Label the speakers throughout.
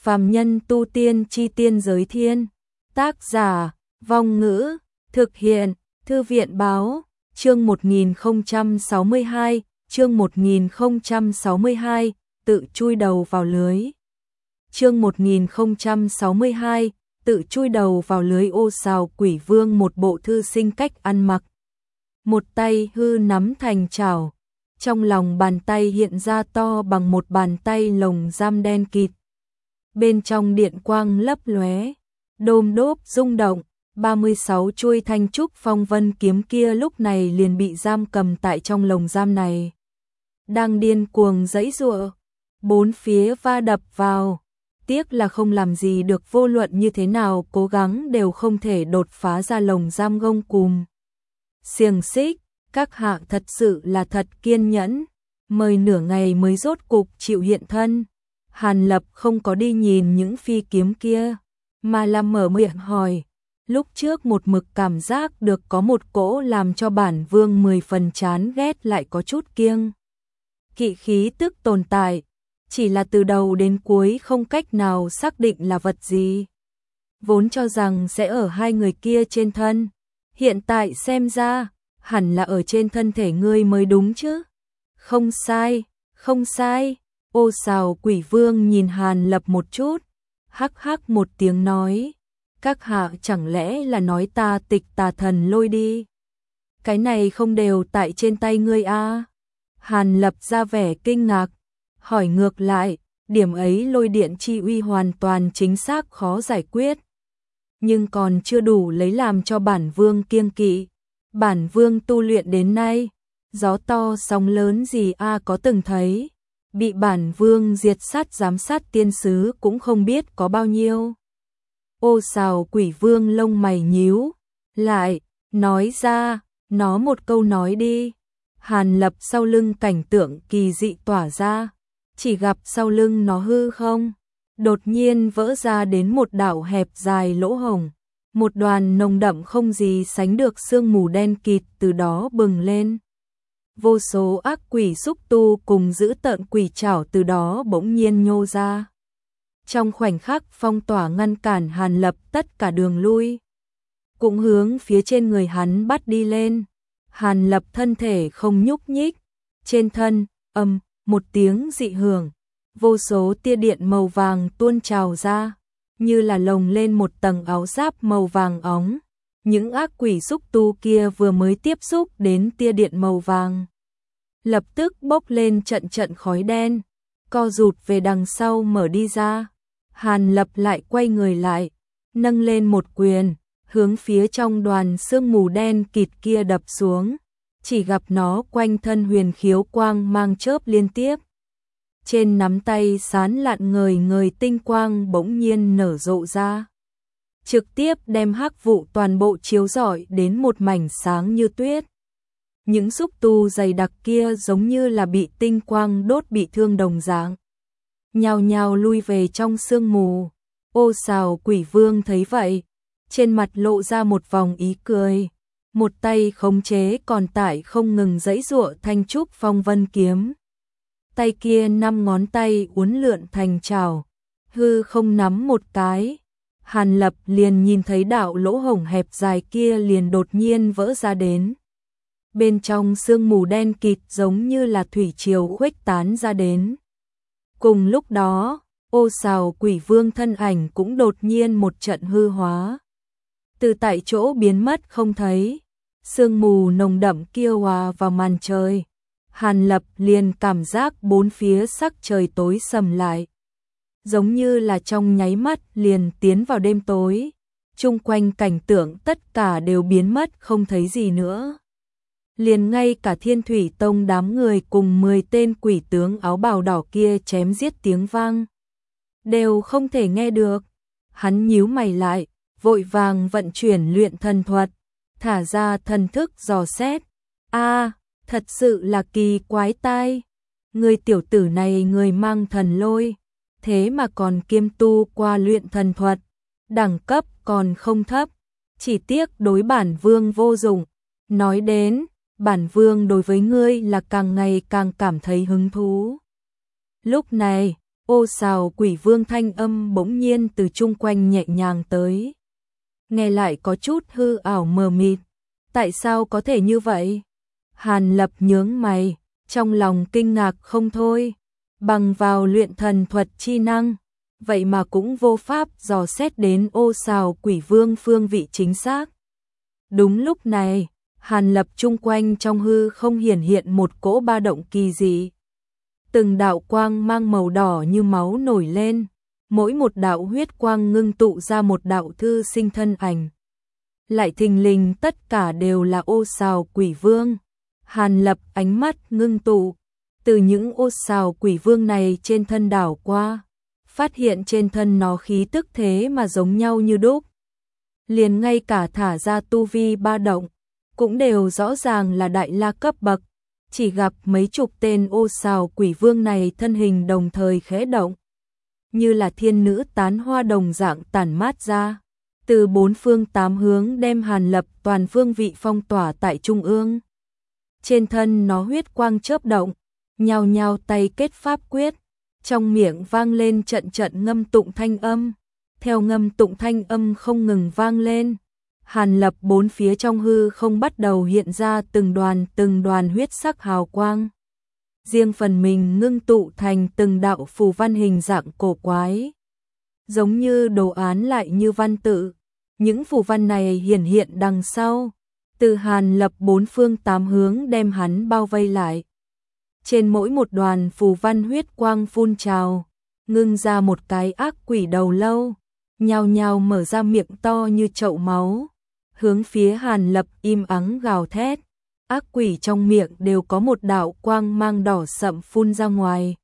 Speaker 1: Phàm nhân tu tiên chi tiên giới thiên. Tác giả, Vong Ngữ, thực hiện, Thư viện Báo, chương 1062, chương 1062, tự chui đầu vào lưới. Chương 1062, tự chui đầu vào lưới. Ô Sào Quỷ Vương một bộ thư sinh cách ăn mặc. Một tay hư nắm thành chảo, trong lòng bàn tay hiện ra to bằng một bàn tay lồng giam đen kịt. Bên trong điện quang lấp lóe, đôm đốp rung động, 36 chuôi thanh trúc phong vân kiếm kia lúc này liền bị giam cầm tại trong lồng giam này. Đang điên cuồng giãy giụa, bốn phía va đập vào, tiếc là không làm gì được, vô luận như thế nào cố gắng đều không thể đột phá ra lồng giam gông cùm. Xiềng xích, các hạ thật sự là thật kiên nhẫn, mời nửa ngày mới rốt cục chịu hiện thân. Hàn Lập không có đi nhìn những phi kiếm kia, mà là mở miệng hỏi. Lúc trước một mực cảm giác được có một cỗ làm cho bản vương 10 phần chán ghét lại có chút kiêng kỵ khí tức tồn tại, chỉ là từ đầu đến cuối không cách nào xác định là vật gì. Vốn cho rằng sẽ ở hai người kia trên thân, hiện tại xem ra hẳn là ở trên thân thể ngươi mới đúng chứ. Không sai, không sai. Ô Sào Quỷ Vương nhìn Hàn Lập một chút, hắc hắc một tiếng nói, các hạ chẳng lẽ là nói ta tịch tà thần lôi đi? Cái này không đều tại trên tay ngươi à? Hàn Lập ra vẻ kinh ngạc, hỏi ngược lại, điểm ấy lôi điện chi uy hoàn toàn chính xác khó giải quyết, nhưng còn chưa đủ lấy làm cho bản vương kiêng kỵ. Bản vương tu luyện đến nay, gió to sóng lớn gì a có từng thấy, bị bản vương diệt sát giám sát tiên sứ cũng không biết có bao nhiêu. Ô Sào Quỷ Vương lông mày nhíu lại, nói ra, nó một câu nói đi. Hàn Lập sau lưng cảnh tượng kỳ dị tỏa ra, chỉ gặp sau lưng nó hư không, đột nhiên vỡ ra đến một đạo hẹp dài lỗ hổng, một đoàn nồng đậm không gì sánh được sương mù đen kịt từ đó bừng lên. Vô số ác quỷ xúc tu cùng dữ tợn quỷ trảo từ đó bỗng nhiên nhô ra. Trong khoảnh khắc phong tỏa ngăn cản Hàn Lập tất cả đường lui, cũng hướng phía trên người hắn bắt đi lên. Hàn Lập thân thể không nhúc nhích, trên thân, một tiếng dị hưởng, vô số tia điện màu vàng tuôn trào ra, như là lồng lên một tầng áo giáp màu vàng óng. Những ác quỷ xúc tu kia vừa mới tiếp xúc đến tia điện màu vàng, lập tức bốc lên trận trận khói đen, co rụt về đằng sau mở đi ra. Hàn Lập lại quay người lại, nâng lên một quyền, hướng phía trong đoàn sương mù đen kịt kia đập xuống, chỉ gặp nó quanh thân huyền khiếu quang mang chớp liên tiếp. Trên nắm tay sán lạn ngời ngời tinh quang bỗng nhiên nở rộ ra, trực tiếp đem hắc vụ toàn bộ chiếu rọi đến một mảnh sáng như tuyết. Những xúc tu dày đặc kia giống như là bị tinh quang đốt bị thương đồng dạng, nhào nhào lui về trong sương mù. Ô Sào Quỷ Vương thấy vậy, trên mặt lộ ra một vòng ý cười, một tay khống chế còn tại không ngừng giãy giụa thanh trúc phong vân kiếm. Tay kia 5 ngón tay uốn lượn thành chảo, hư không nắm một cái, Hàn Lập liền nhìn thấy đạo lỗ hổng hẹp dài kia liền đột nhiên vỡ ra đến. Bên trong sương mù đen kịt giống như là thủy triều khuếch tán ra đến. Cùng lúc đó, Ô Sào Quỷ Vương thân ảnh cũng đột nhiên một trận hư hóa, từ tại chỗ biến mất không thấy. Sương mù nồng đậm kia hòa vào màn trời, Hàn Lập liền cảm giác bốn phía sắc trời tối sầm lại, giống như là trong nháy mắt liền tiến vào đêm tối. Chung quanh cảnh tượng tất cả đều biến mất không thấy gì nữa, liền ngay cả Thiên Thủy Tông đám người cùng 10 tên quỷ tướng áo bào đỏ kia chém giết tiếng vang đều không thể nghe được. Hắn nhíu mày lại, vội vàng vận chuyển luyện thần thuật, thả ra thần thức dò xét. Thật sự là kỳ quái tai, người tiểu tử này người mang thần lôi, thế mà còn kiêm tu qua luyện thần thuật, đẳng cấp còn không thấp, chỉ tiếc đối bản vương vô dụng. Nói đến, bản vương đối với ngươi là càng ngày càng cảm thấy hứng thú. Lúc này, Ô Sào Quỷ Vương thanh âm bỗng nhiên từ chung quanh nhẹ nhàng tới. Nghe lại có chút hư ảo mờ mịt. Tại sao có thể như vậy? Hàn Lập nhướng mày, trong lòng kinh ngạc không thôi. Bằng vào luyện thần thuật chi năng, vậy mà cũng vô pháp dò xét đến Ô Sào Quỷ Vương phương vị chính xác. Đúng lúc này, Hàn Lập chung quanh trong hư không hiển hiện một cỗ ba động kỳ dị. Từng đạo quang mang màu đỏ như máu nổi lên, mỗi một đạo huyết quang ngưng tụ ra một đạo thư sinh thân ảnh. Lại thình lình tất cả đều là Ô Sào Quỷ Vương. Hàn Lập ánh mắt ngưng tụ, từ những Ô Sào Quỷ Vương này trên thân đảo qua, phát hiện trên thân nó khí tức thế mà giống nhau như đúc. Liền ngay cả thả ra tu vi ba động, cũng đều rõ ràng là đại la cấp bậc. Chỉ gặp mấy chục tên Ô Sào Quỷ Vương này thân hình đồng thời khẽ động, như là thiên nữ tán hoa đồng dạng tản mát ra, từ bốn phương tám hướng đem Hàn Lập toàn phương vị phong tỏa tại trung ương. Trên thân nó huyết quang chớp động, nhao nhao tay kết pháp quyết, trong miệng vang lên trận trận ngâm tụng thanh âm. Theo ngâm tụng thanh âm không ngừng vang lên, Hàn Lập bốn phía trong hư không bắt đầu hiện ra từng đoàn huyết sắc hào quang. Riêng phần mình ngưng tụ thành từng đạo phù văn hình dạng cổ quái, giống như đồ án lại như văn tự. Những phù văn này hiển hiện đằng sau, từ Hàn Lập bốn phương tám hướng đem hắn bao vây lại. Trên mỗi một đoàn phù văn huyết quang phun trào, ngưng ra một cái ác quỷ đầu lâu, nhao nhao mở ra miệng to như chậu máu, hướng phía Hàn Lập im ắng gào thét. Ác quỷ trong miệng đều có một đạo quang mang đỏ sậm phun ra ngoài,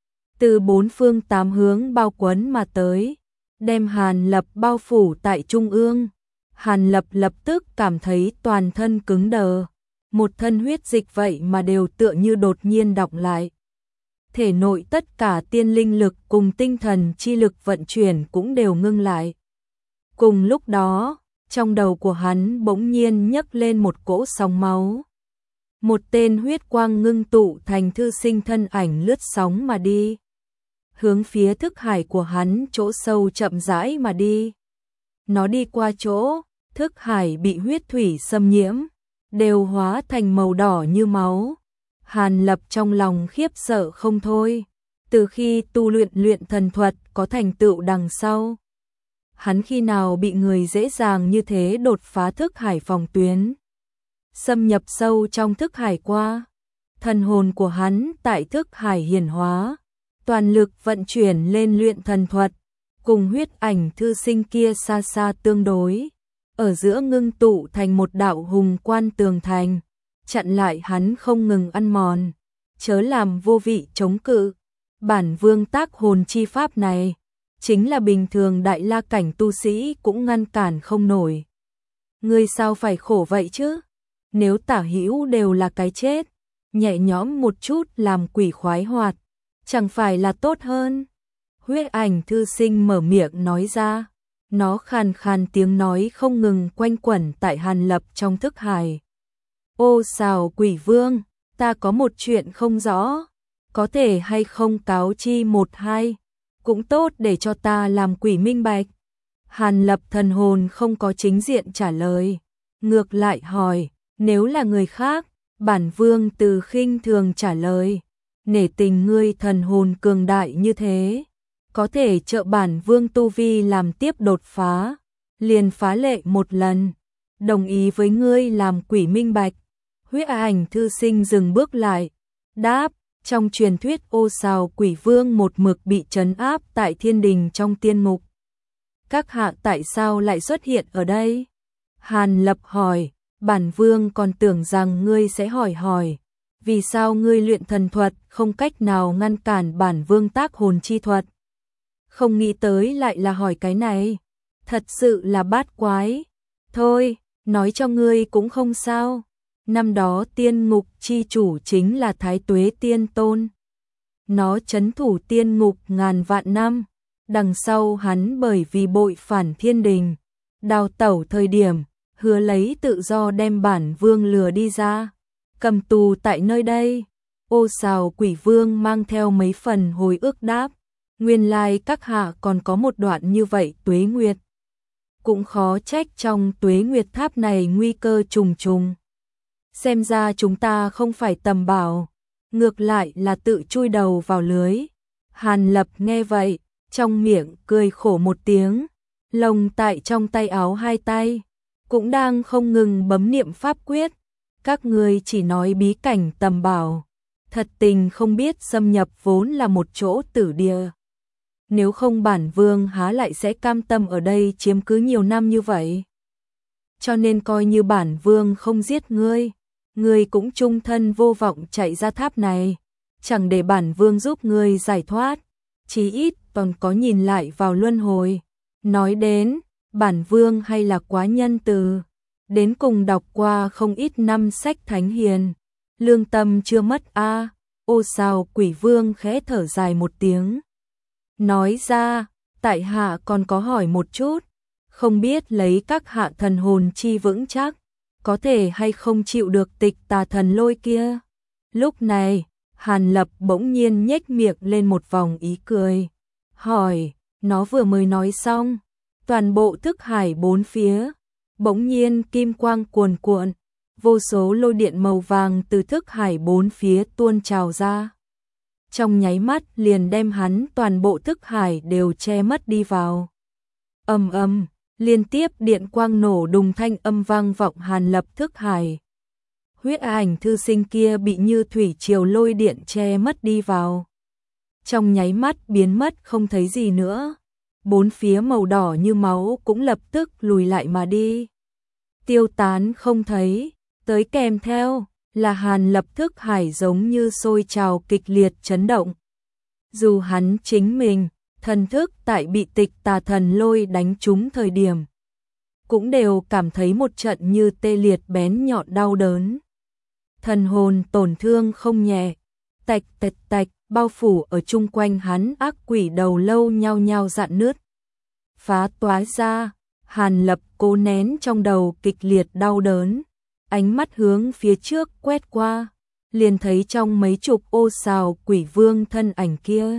Speaker 1: từ bốn phương tám hướng bao quấn mà tới, đem Hàn Lập bao phủ tại trung ương. Hàn Lập lập tức cảm thấy toàn thân cứng đờ, một thân huyết dịch vậy mà đều tựa như đột nhiên đọng lại. Thể nội tất cả tiên linh lực cùng tinh thần chi lực vận chuyển cũng đều ngưng lại. Cùng lúc đó, trong đầu của hắn bỗng nhiên nhấc lên một cỗ sóng máu. Một tên huyết quang ngưng tụ thành thư sinh thân ảnh lướt sóng mà đi, hướng phía thức hải của hắn chỗ sâu chậm rãi mà đi. Nó đi qua chỗ thức hải bị huyết thủy xâm nhiễm, đều hóa thành màu đỏ như máu. Hàn Lập trong lòng khiếp sợ không thôi. Từ khi tu luyện thần thuật có thành tựu đằng sau, hắn khi nào bị người dễ dàng như thế đột phá thức hải phòng tuyến, xâm nhập sâu trong thức hải qua. Thần hồn của hắn tại thức hải hiển hóa, toàn lực vận chuyển lên luyện thần thuật, cùng huyết ảnh thư sinh kia xa xa tương đối, ở giữa ngưng tụ thành một đạo hùng quan tường thành, chặn lại hắn không ngừng ăn mòn, chớ làm vô vị chống cự. Bản vương tác hồn chi pháp này, chính là bình thường đại la cảnh tu sĩ cũng ngăn cản không nổi. Ngươi sao phải khổ vậy chứ? Nếu tả hữu đều là cái chết, nhẹ nhõm một chút làm quỷ khoái hoạt, chẳng phải là tốt hơn? Huyết ảnh thư sinh mở miệng nói ra, nó khàn khàn tiếng nói không ngừng quanh quẩn tại Hàn Lập trong thức hải. Ô Sào Quỷ Vương, ta có một chuyện không rõ, có thể hay không cáo chi một hai, cũng tốt để cho ta làm quỷ minh bạch. Hàn Lập thần hồn không có chính diện trả lời, ngược lại hỏi, nếu là người khác, bản vương từ khinh thường trả lời, nể tình ngươi thần hồn cường đại như thế, có thể trợ bản vương tu vi làm tiếp đột phá, liền phá lệ một lần, đồng ý với ngươi làm quỷ minh bạch. Huyết ảnh thư sinh dừng bước lại, đáp, trong truyền thuyết Ô Sào Quỷ Vương một mực bị trấn áp tại thiên đình trong tiên ngục. Các hạ tại sao lại xuất hiện ở đây? Hàn Lập hỏi, bản vương còn tưởng rằng ngươi sẽ hỏi, vì sao ngươi luyện thần thuật không cách nào ngăn cản bản vương tác hồn chi thuật? Không nghĩ tới lại là hỏi cái này, thật sự là bát quái. Thôi, nói cho ngươi cũng không sao. Năm đó tiên ngục chi chủ chính là Thái Tuế Tiên Tôn. Nó trấn thủ tiên ngục ngàn vạn năm. Đằng sau hắn bởi vì bội phản thiên đình, đào tẩu thời điểm, hứa lấy tự do đem bản vương lừa đi ra, cầm tù tại nơi đây. Ô Sào Quỷ Vương mang theo mấy phần hồi ức đáp, Nguyên lai các hạ còn có một đoạn như vậy Tuế Nguyệt. Cũng khó trách trong Tuế Nguyệt tháp này nguy cơ trùng trùng. Xem ra chúng ta không phải tầm bảo, ngược lại là tự chui đầu vào lưới. Hàn Lập nghe vậy, trong miệng cười khổ một tiếng, lồng tại trong tay áo hai tay, cũng đang không ngừng bấm niệm pháp quyết. Các ngươi chỉ nói bí cảnh tầm bảo, thật tình không biết xâm nhập vốn là một chỗ tử địa. Nếu không bản vương há lại sẽ cam tâm ở đây chiếm cứ nhiều năm như vậy. Cho nên coi như bản vương không giết ngươi, ngươi cũng chung thân vô vọng chạy ra tháp này, chẳng để bản vương giúp ngươi giải thoát, chí ít còn có nhìn lại vào luân hồi. Nói đến, bản vương hay là quá nhân từ, đến cùng đọc qua không ít năm sách thánh hiền, lương tâm chưa mất a. Ô Sào Quỷ Vương khẽ thở dài một tiếng, nói ra, tại hạ còn có hỏi một chút, không biết lấy các hạ thần hồn chi vững chắc, có thể hay không chịu được tịch tà thần lôi kia. Lúc này, Hàn Lập bỗng nhiên nhếch miệng lên một vòng ý cười, hỏi, nó vừa mới nói xong, toàn bộ thức hải bốn phía, bỗng nhiên kim quang cuồn cuộn, vô số lôi điện màu vàng từ thức hải bốn phía tuôn trào ra. Trong nháy mắt liền đem hắn toàn bộ thức hải đều che mất đi vào. Ầm ầm, liên tiếp điện quang nổ đùng thanh âm vang vọng Hàn Lập thức hải. Huyết ảnh thư sinh kia bị như thủy triều lôi điện che mất đi vào. Trong nháy mắt biến mất không thấy gì nữa. Bốn phía màu đỏ như máu cũng lập tức lùi lại mà đi, tiêu tán không thấy, tới kèm theo là Hàn Lập thức hải giống như sôi trào kịch liệt chấn động. Dù hắn chính mình, thần thức tại bị tịch tà thần lôi đánh trúng thời điểm, cũng đều cảm thấy một trận như tê liệt bén nhọn đau đớn. Thần hồn tổn thương không nhẹ, tạch tạch tạch, bao phủ ở chung quanh hắn ác quỷ đầu lâu nhao nhao rạn nứt. Phá toái ra, Hàn Lập cố nén trong đầu kịch liệt đau đớn, ánh mắt hướng phía trước quét qua, liền thấy trong mấy chục Ô Sào Quỷ Vương thân ảnh kia,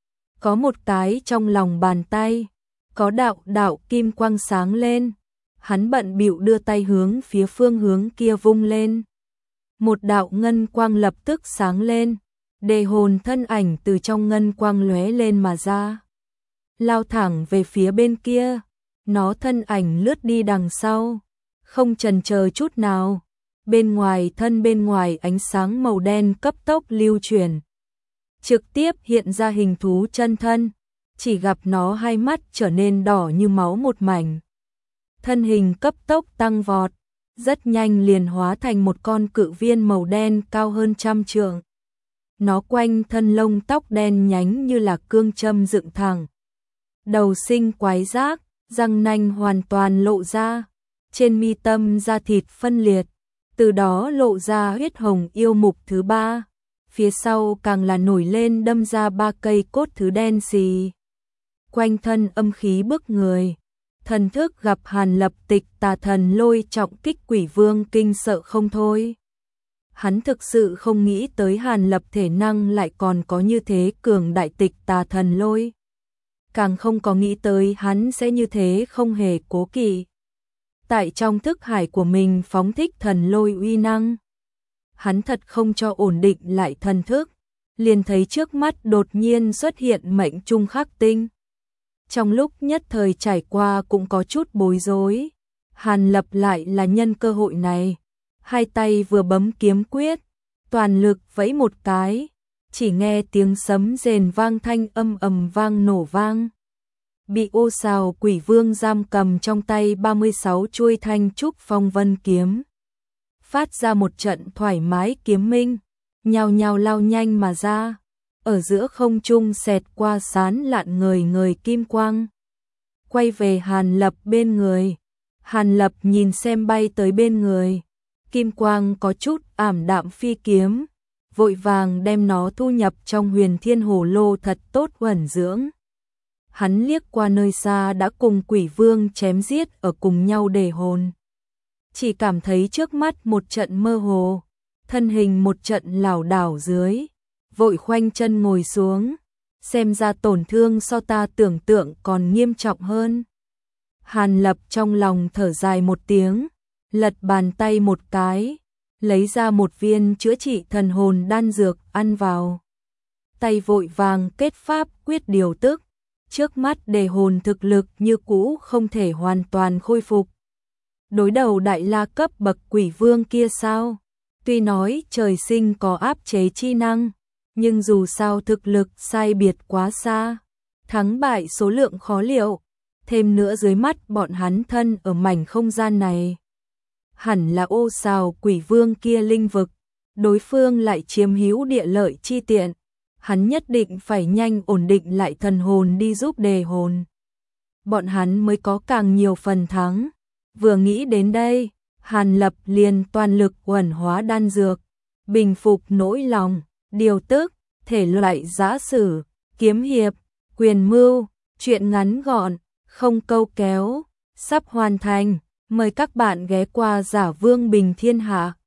Speaker 1: có một cái trong lòng bàn tay, có đạo đạo kim quang sáng lên, hắn bận bịu đưa tay hướng phía phương hướng kia vung lên. Một đạo ngân quang lập tức sáng lên, đề hồn thân ảnh từ trong ngân quang lóe lên mà ra, lao thẳng về phía bên kia. Nó thân ảnh lướt đi đằng sau, không chần chờ chút nào. Bên ngoài ánh sáng màu đen cấp tốc lưu chuyển, trực tiếp hiện ra hình thú chân thân, chỉ gặp nó hai mắt trở nên đỏ như máu một mảnh. Thân hình cấp tốc tăng vọt, rất nhanh liền hóa thành một con cự viên màu đen cao hơn 100 trượng. Nó quanh thân lông tóc đen nhánh như là cương châm dựng thẳng, đầu sinh quái giác, răng nanh hoàn toàn lộ ra, trên mi tâm da thịt phân liệt, từ đó lộ ra huyết hồng yêu mục thứ ba, phía sau càng là nổi lên đâm ra 3 cây cốt thứ đen xì. Quanh thân âm khí bức người, thần thức gặp Hàn Lập tịch tà thần lôi trọng kích Quỷ Vương kinh sợ không thôi. Hắn thực sự không nghĩ tới Hàn Lập thể năng lại còn có như thế cường đại tịch tà thần lôi. Càng không có nghĩ tới hắn sẽ như thế không hề cố kỵ. Tại trong thức hải của mình phóng thích thần lôi uy năng. Hắn thật không cho ổn định lại thần thức, liền thấy trước mắt đột nhiên xuất hiện mệnh trung khắc tinh. Trong lúc nhất thời trải qua cũng có chút bối rối, Hàn Lập lại là nhân cơ hội này, hai tay vừa bấm kiếm quyết, toàn lực vẫy một cái, chỉ nghe tiếng sấm rền vang thanh âm ầm vang nổ vang. Bị Ô Sào Quỷ Vương giam cầm trong tay 36 chuôi thanh trúc phong vân kiếm, phát ra một trận thoải mái kiếm minh, nhào nhào lao nhanh mà ra, ở giữa không trung xẹt qua sán lạn người kim quang. Quay về Hàn Lập bên người, Hàn Lập nhìn xem bay tới bên người, kim quang có chút ảm đạm phi kiếm, vội vàng đem nó thu nhập trong Huyền Thiên Hồ Lô thật tốt ẩn dưỡng. Hắn liếc qua nơi xa đã cùng Quỷ Vương chém giết ở cùng nhau đề hồn, chỉ cảm thấy trước mắt một trận mơ hồ, thân hình một trận lảo đảo dưới, vội khoanh chân ngồi xuống, xem ra tổn thương so ta tưởng tượng còn nghiêm trọng hơn. Hàn Lập trong lòng thở dài một tiếng, lật bàn tay một cái, lấy ra một viên chữa trị thần hồn đan dược ăn vào. Tay vội vàng kết pháp quyết điều tức, trước mắt đề hồn thực lực như cũ không thể hoàn toàn khôi phục. Đối đầu đại la cấp bậc quỷ vương kia sao? Tuy nói trời sinh có áp chế chi năng, nhưng dù sao thực lực sai biệt quá xa, thắng bại số lượng khó liệu, thêm nữa dưới mắt bọn hắn thân ở mảnh không gian này. Hẳn là ô xào quỷ vương kia linh vực, đối phương lại chiếm hữu địa lợi chi tiện, hắn nhất định phải nhanh ổn định lại thần hồn đi giúp đề hồn. Bọn hắn mới có càng nhiều phần thắng. Vừa nghĩ đến đây, Hàn Lập liền toàn lực uẩn hóa đan dược, bình phục nỗi lòng, điều tức, thể loại giã sử, kiếm hiệp, quyền mưu, truyện ngắn gọn, không câu kéo, sắp hoàn thành. Mời các bạn ghé qua Giả Vương Bình Thiên Hạ.